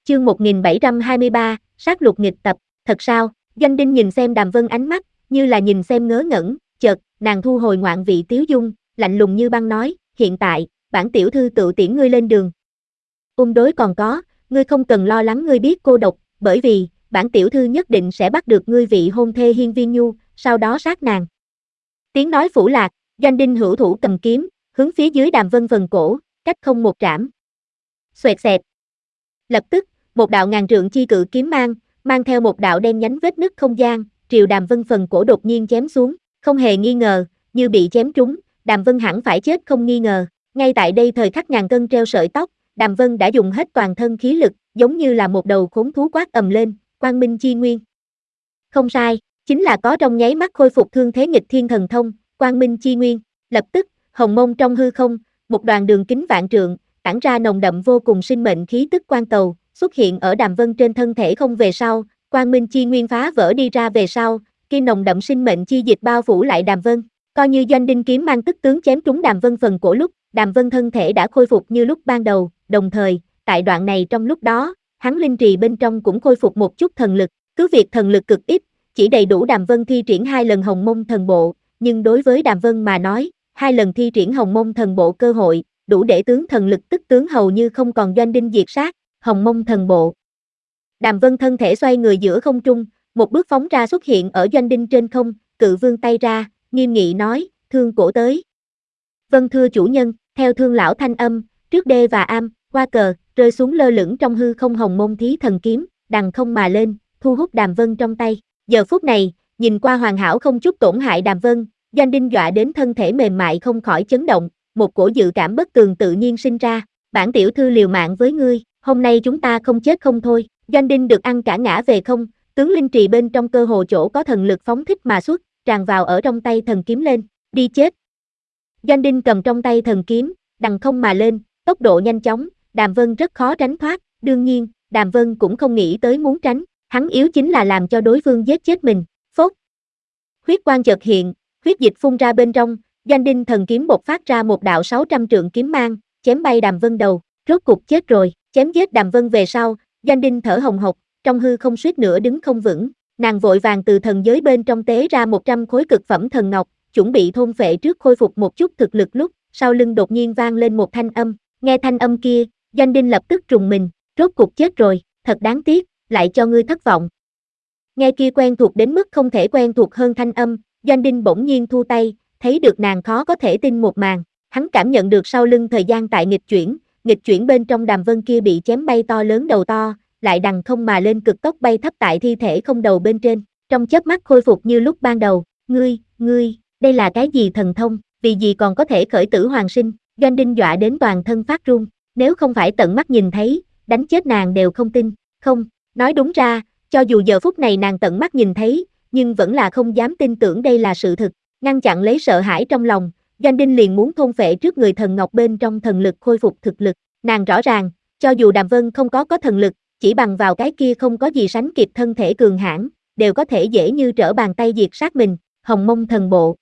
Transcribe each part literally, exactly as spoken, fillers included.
Chương một nghìn bảy trăm hai mươi ba, sát lục nghịch tập, thật sao? Doanh Đinh nhìn xem Đàm Vân ánh mắt, như là nhìn xem ngớ ngẩn, chợt, nàng thu hồi ngoạn vị tiếu dung, lạnh lùng như băng nói, hiện tại, bản tiểu thư tự tiễn ngươi lên đường. Ung đối còn có, ngươi không cần lo lắng ngươi biết cô độc, bởi vì, bản tiểu thư nhất định sẽ bắt được ngươi vị hôn thê Hiên Viên Nhu, sau đó sát nàng. Tiếng nói phủ lạc, Doanh Đinh hữu thủ cầm kiếm, hướng phía dưới Đàm Vân phần cổ, cách không một trảm. Xoẹt xẹt. Lập tức, một đạo ngàn trượng chi cự kiếm mang, mang theo một đạo đen nhánh vết nứt không gian, triều Đàm Vân phần cổ đột nhiên chém xuống, không hề nghi ngờ, như bị chém trúng, Đàm Vân hẳn phải chết không nghi ngờ. Ngay tại đây thời khắc ngàn cân treo sợi tóc, Đàm Vân đã dùng hết toàn thân khí lực, giống như là một đầu khốn thú quát ầm lên, Quang Minh chi nguyên. Không sai, chính là có trong nháy mắt khôi phục thương thế nghịch thiên thần thông, Quang Minh chi nguyên. Lập tức, hồng mông trong hư không, một đoàn đường kính vạn trượng, tản ra nồng đậm vô cùng sinh mệnh khí tức quan cầu, xuất hiện ở Đàm Vân trên thân thể không về sau, Quang Minh chi nguyên phá vỡ đi ra về sau, khi nồng đậm sinh mệnh chi dịch bao phủ lại Đàm Vân, coi như Doanh Đinh kiếm mang tức tướng chém trúng Đàm Vân phần cổ lúc, Đàm Vân thân thể đã khôi phục như lúc ban đầu, đồng thời, tại đoạn này trong lúc đó, hắn linh trì bên trong cũng khôi phục một chút thần lực, cứ việc thần lực cực ít, chỉ đầy đủ Đàm Vân thi triển hai lần hồng mông thần bộ, nhưng đối với Đàm Vân mà nói, hai lần thi triển hồng mông thần bộ cơ hội, đủ để tướng thần lực tức tướng hầu như không còn Doanh Đinh diệt sát, hồng mông thần bộ. Đàm Vân thân thể xoay người giữa không trung, một bước phóng ra xuất hiện ở Doanh Đinh trên không, cự vương tay ra, nghiêm nghị nói, thương cổ tới. Vâng thưa chủ nhân, theo thương lão thanh âm, trước đê và am, qua cờ, rơi xuống lơ lửng trong hư không hồng mông thí thần kiếm, đằng không mà lên, thu hút Đàm Vân trong tay. Giờ phút này, nhìn qua hoàn hảo không chút tổn hại Đàm Vân, Doanh Đinh dọa đến thân thể mềm mại không khỏi chấn động, một cổ dự cảm bất tường tự nhiên sinh ra, bản tiểu thư liều mạng với ngươi, hôm nay chúng ta không chết không thôi. Doanh Đinh được ăn cả ngã về không, tướng linh trì bên trong cơ hồ chỗ có thần lực phóng thích mà xuất, tràn vào ở trong tay thần kiếm lên, đi chết. Doanh Đinh cầm trong tay thần kiếm, đằng không mà lên, tốc độ nhanh chóng, Đàm Vân rất khó tránh thoát, đương nhiên, Đàm Vân cũng không nghĩ tới muốn tránh, hắn yếu chính là làm cho đối phương giết chết mình, phốt. Huyết quang chợt hiện, huyết dịch phun ra bên trong, Doanh Đinh thần kiếm bộc phát ra một đạo sáu trăm trượng kiếm mang, chém bay Đàm Vân đầu, rốt cục chết rồi, chém giết Đàm Vân về sau, Doanh Đinh thở hồng hộc, trong hư không suýt nữa đứng không vững, nàng vội vàng từ thần giới bên trong tế ra một trăm khối cực phẩm thần ngọc, chuẩn bị thôn phệ trước khôi phục một chút thực lực lúc, sau lưng đột nhiên vang lên một thanh âm, nghe thanh âm kia, Doanh Đinh lập tức trùng mình, rốt cục chết rồi, thật đáng tiếc, lại cho ngươi thất vọng. Nghe kia quen thuộc đến mức không thể quen thuộc hơn thanh âm, Doanh Đinh bỗng nhiên thu tay, thấy được nàng khó có thể tin một màn, hắn cảm nhận được sau lưng thời gian tại nghịch chuyển, nghịch chuyển bên trong Đàm Vân kia bị chém bay to lớn đầu to, lại đằng không mà lên cực tốc bay thấp tại thi thể không đầu bên trên, trong chớp mắt khôi phục như lúc ban đầu, ngươi, ngươi, đây là cái gì thần thông, vì gì còn có thể khởi tử hoàn sinh, Doanh Đinh dọa đến toàn thân phát run, nếu không phải tận mắt nhìn thấy, đánh chết nàng đều không tin, không, nói đúng ra, cho dù giờ phút này nàng tận mắt nhìn thấy, nhưng vẫn là không dám tin tưởng đây là sự thực, ngăn chặn lấy sợ hãi trong lòng, Doanh Đinh liền muốn thôn phệ trước người thần ngọc bên trong thần lực khôi phục thực lực, nàng rõ ràng, cho dù Đàm Vân không có có thần lực, chỉ bằng vào cái kia không có gì sánh kịp thân thể cường hãn, đều có thể dễ như trở bàn tay diệt sát mình, hồng mông thần bộ.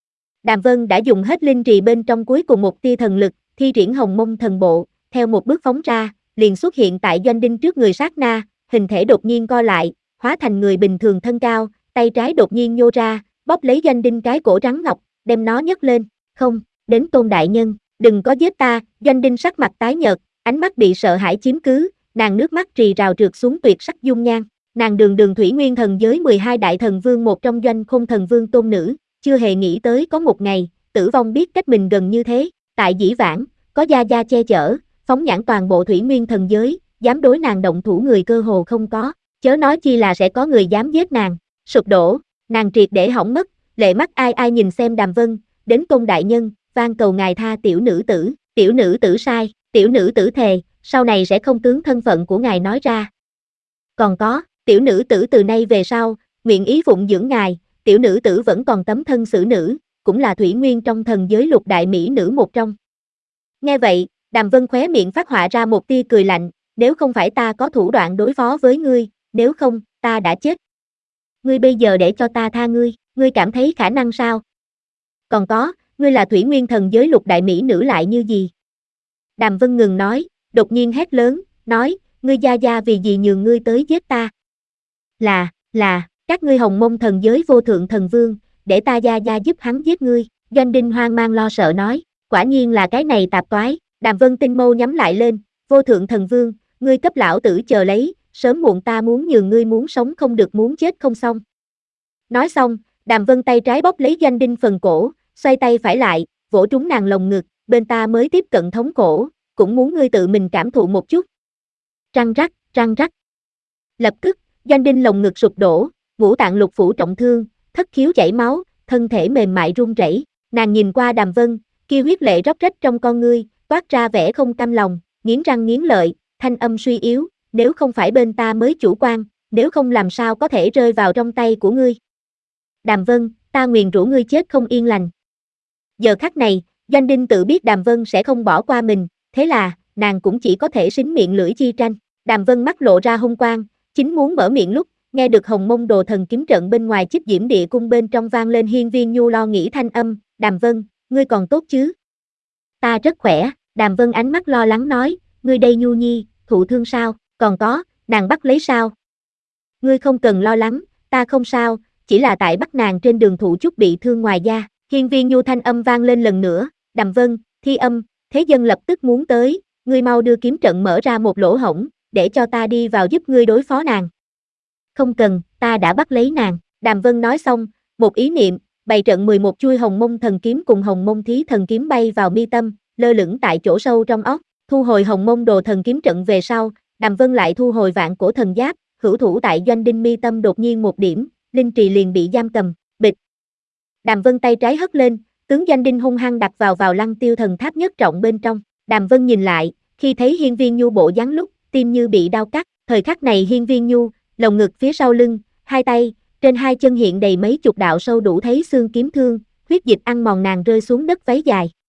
Đàm Vân đã dùng hết linh trì bên trong cuối cùng một tia thần lực, thi triển hồng mông thần bộ, theo một bước phóng ra, liền xuất hiện tại Doanh Đinh trước người sát na, hình thể đột nhiên co lại, hóa thành người bình thường thân cao, tay trái đột nhiên nhô ra, bóp lấy Doanh Đinh cái cổ trắng ngọc, đem nó nhấc lên, không, đến Tôn đại nhân, đừng có giết ta, Doanh Đinh sắc mặt tái nhợt, ánh mắt bị sợ hãi chiếm cứ, nàng nước mắt rì rào trượt xuống tuyệt sắc dung nhan, nàng đường đường thủy nguyên thần giới mười hai đại thần vương một trong Doanh Khôn thần vương tôn nữ, chưa hề nghĩ tới có một ngày, tử vong biết cách mình gần như thế, tại dĩ vãng, có gia gia che chở, phóng nhãn toàn bộ thủy nguyên thần giới, dám đối nàng động thủ người cơ hồ không có, chớ nói chi là sẽ có người dám giết nàng, sụp đổ, nàng triệt để hỏng mất, lệ mắt ai ai nhìn xem Đàm Vân, đến Tôn đại nhân, van cầu ngài tha tiểu nữ tử, tiểu nữ tử sai, tiểu nữ tử thề, sau này sẽ không tướng thân phận của ngài nói ra. Còn có, tiểu nữ tử từ nay về sau, nguyện ý phụng dưỡng ngài, tiểu nữ tử vẫn còn tấm thân xử nữ, cũng là thủy nguyên trong thần giới lục đại mỹ nữ một trong. Nghe vậy, Đàm Vân khóe miệng phát họa ra một tia cười lạnh, nếu không phải ta có thủ đoạn đối phó với ngươi, nếu không, ta đã chết. Ngươi bây giờ để cho ta tha ngươi, ngươi cảm thấy khả năng sao? Còn có, ngươi là thủy nguyên thần giới lục đại mỹ nữ lại như gì? Đàm Vân ngừng nói, đột nhiên hét lớn, nói, ngươi gia gia vì gì nhường ngươi tới giết ta? Là, là, các ngươi Hồng Mông thần giới vô thượng thần vương, để ta gia gia giúp hắn giết ngươi, Doanh Đinh hoang mang lo sợ nói, quả nhiên là cái này tạp toái, Đàm Vân tinh mâu nhắm lại lên, vô thượng thần vương, ngươi cấp lão tử chờ lấy, sớm muộn ta muốn nhường ngươi muốn sống không được muốn chết không xong. Nói xong, Đàm Vân tay trái bóp lấy Doanh Đinh phần cổ, xoay tay phải lại, vỗ trúng nàng lồng ngực, bên ta mới tiếp cận thống cổ, cũng muốn ngươi tự mình cảm thụ một chút. Răng rắc, răng rắc. Lập tức, Doanh Đinh lồng ngực sụp đổ, ngũ tạng lục phủ trọng thương, thất khiếu chảy máu, thân thể mềm mại run rẩy. Nàng nhìn qua Đàm Vân, kia huyết lệ róc rách trong con ngươi, toát ra vẻ không cam lòng, nghiến răng nghiến lợi, thanh âm suy yếu, nếu không phải bên ta mới chủ quan, nếu không làm sao có thể rơi vào trong tay của ngươi. Đàm Vân, ta nguyền rủa ngươi chết không yên lành. Giờ khắc này, Doanh Đinh tự biết Đàm Vân sẽ không bỏ qua mình, thế là, nàng cũng chỉ có thể xính miệng lưỡi chi tranh. Đàm Vân mắt lộ ra hung quang, chính muốn mở miệng lúc, nghe được Hồng Mông Đồ Thần kiếm trận bên ngoài Chích Diễm Địa cung bên trong vang lên Hiên Viên Nhu lo nghĩ thanh âm, Đàm Vân, ngươi còn tốt chứ? Ta rất khỏe, Đàm Vân ánh mắt lo lắng nói, ngươi đây Nhu Nhi, thụ thương sao, còn có, nàng bắt lấy sao? Ngươi không cần lo lắng, ta không sao, chỉ là tại bắt nàng trên đường thụ chút bị thương ngoài da. Hiên Viên Nhu thanh âm vang lên lần nữa, Đàm Vân, Thi Âm, Thế Dân lập tức muốn tới, ngươi mau đưa kiếm trận mở ra một lỗ hổng, để cho ta đi vào giúp ngươi đối phó nàng. Không cần, ta đã bắt lấy nàng, Đàm Vân nói xong, một ý niệm, bày trận mười một chuôi Hồng Mông thần kiếm cùng Hồng Mông Thí thần kiếm bay vào mi tâm, lơ lửng tại chỗ sâu trong óc, thu hồi Hồng Mông Đồ Thần kiếm trận về sau, Đàm Vân lại thu hồi Vạn Cổ thần giáp, hữu thủ tại Doanh Đinh mi tâm đột nhiên một điểm, linh trì liền bị giam cầm, bịch. Đàm Vân tay trái hất lên, tướng Doanh Đinh hung hăng đặt vào vào Lăng Tiêu thần tháp nhất trọng bên trong. Đàm Vân nhìn lại, khi thấy Hiên Viên Nhu bộ dáng lúc, tim như bị đau cắt, thời khắc này Hiên Viên Nhu, lồng ngực phía sau lưng, hai tay, trên hai chân hiện đầy mấy chục đạo sâu đủ thấy xương kiếm thương, huyết dịch ăn mòn nàng rơi xuống đất váy dài.